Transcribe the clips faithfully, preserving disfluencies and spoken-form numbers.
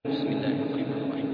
بسم الله الرحمن الرحيم.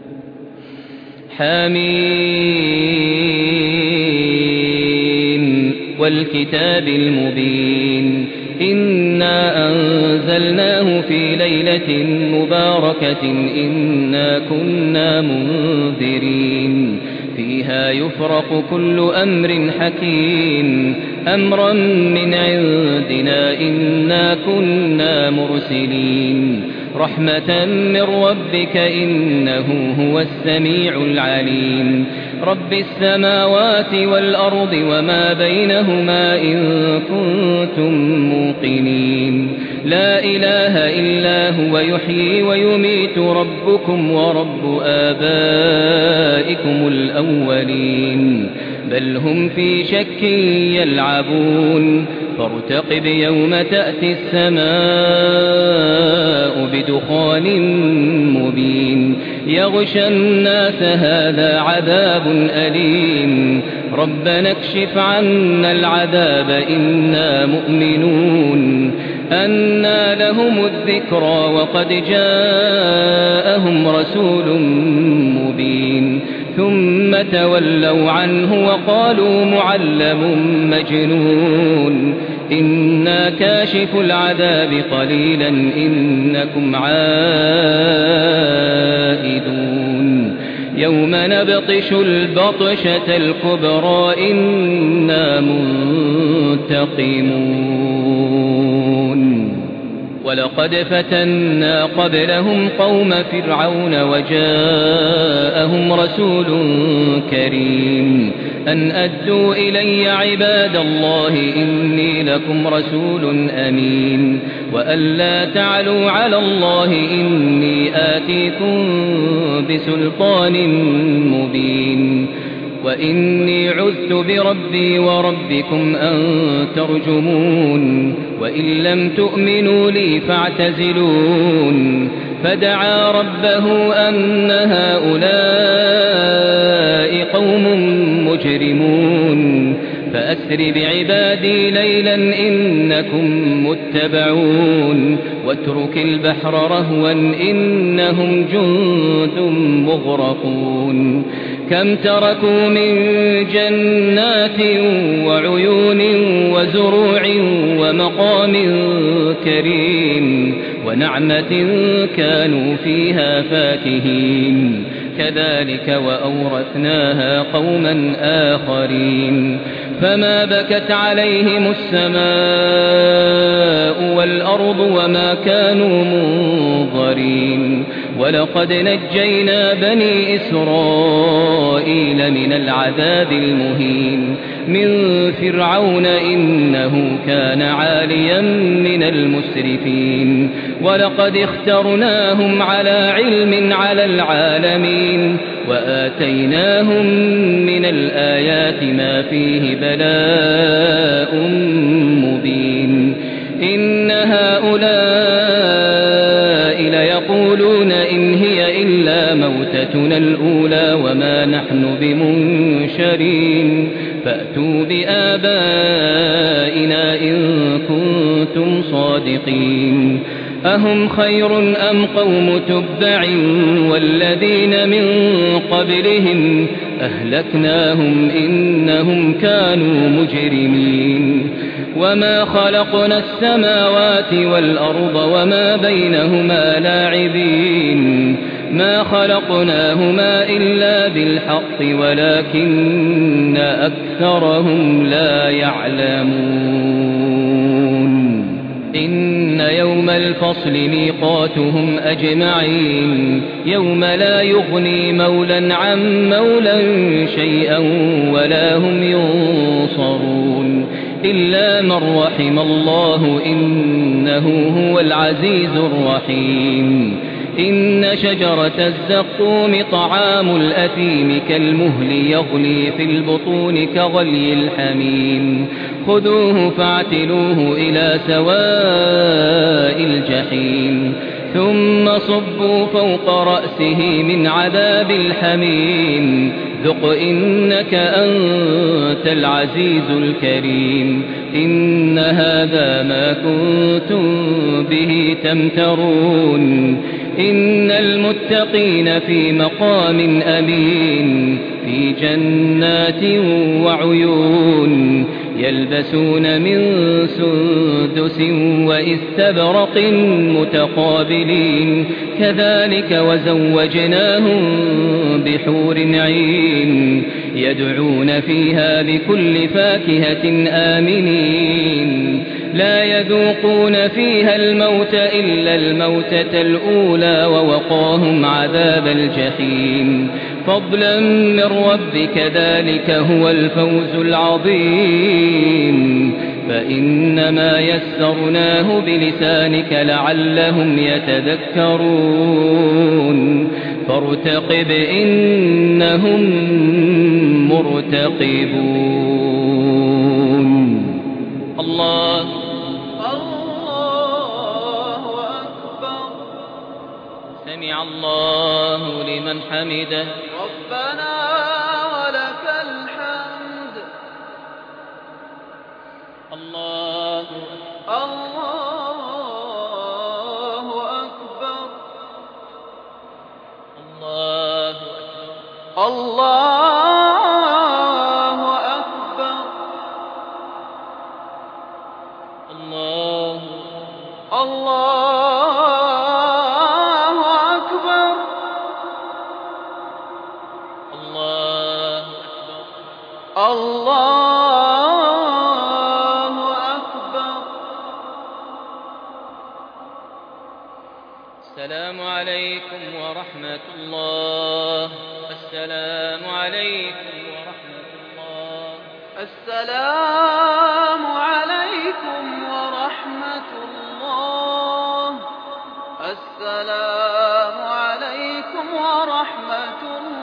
حميم والكتاب المبين إنا أنزلناه في ليلة مباركة إنا كنا منذرين فيها يفرق كل أمر حكيم أمرا من عندنا إنا كنا مرسلين رحمة من ربك إنه هو السميع العليم رب السماوات والأرض وما بينهما إن كنتم موقنين لا إله إلا هو يحيي ويميت ربكم ورب آبائكم الأولين بل هم في شك يلعبون فارتقب يوم تأتي السماء بدخان مبين يغشى الناس هذا عذاب أليم ربنا اكشف عنا العذاب إنا مؤمنون أنى لهم الذكرى وقد جاءهم رسول مبين ثم تولوا عنه وقالوا معلم مجنون إنا كاشف العذاب قليلا إنكم عائدون يوم نبطش البطشة الكبرى إنا منتقمون ولقد فتنا قبلهم قوم فرعون وجاءهم رسول كريم أن أدوا إلي عباد الله إني لكم رسول أمين وأن لا تعلوا على الله إني آتيكم بسلطان مبين وإني عذت بربي وربكم أن ترجمون وإن لم تؤمنوا لي فاعتزلون فدعا ربه أن هؤلاء قوم مجرمون فأسر بعبادي ليلا إنكم متبعون واترك البحر رهوا إنهم جند مغرقون كم تركوا من جنات وعيون وزروع ومقام كريم ونعمة كانوا فيها فاكهين كذلك وأورثناها قوما آخرين فما بكت عليهم السماء والأرض وما كانوا منظرين ولقد نجينا بني إسرائيل من العذاب المهين من فرعون إنه كان عاليا من المسرفين ولقد اخترناهم على علم على العالمين وآتيناهم من الآيات ما فيه بلاء مبين إن هؤلاء ليقولون إن هي إلا موتتنا الأولى وما نحن بمنشرين فأتوا بآبائنا إن كنتم صادقين أهم خير أم قوم تبع والذين من قبلهم أهلكناهم إنهم كانوا مجرمين وما خلقنا السماوات والأرض وما بينهما لاعبين ما خلقناهما إلا بالحق ولكن أكثرهم لا يعلمون إن يوم الفصل ميقاتهم أجمعين يوم لا يغني مولا عن مولا شيئا ولا هم ينصرون إلا من رحم الله إنه هو العزيز الرحيم إن شجرة الزقوم طعام الأثيم كالمهل يغلي في البطون كغلي الحميم خذوه فاعتلوه إلى سواء الجحيم ثم صبوا فوق رأسه من عذاب الحميم ذق إنك أنت العزيز الكريم إن هذا ما كنتم به تمترون إن المتقين في مقام أمين في جنات وعيون يلبسون من سندس وإستبرق متقابلين كذلك وزوجناهم بحور عين يدعون فيها بكل فاكهة آمنين لا يذوقون فيها الموت إلا الموتة الأولى ووقاهم عذاب الجحيم فضلا من ربك ذلك هو الفوز العظيم فإنما يسرناه بلسانك لعلهم يتذكرون فارتقب إنهم مرتقبون الله الله أكبر سمع الله لمن حمده ربنا ولك الحمد الله الله أكبر الله الله أكبر الله الله أكبر الله الله أكبر السلام عليكم ورحمة الله السلام عليكم ورحمة الله السلام عليكم ورحمة الله السلام عليكم ورحمة الله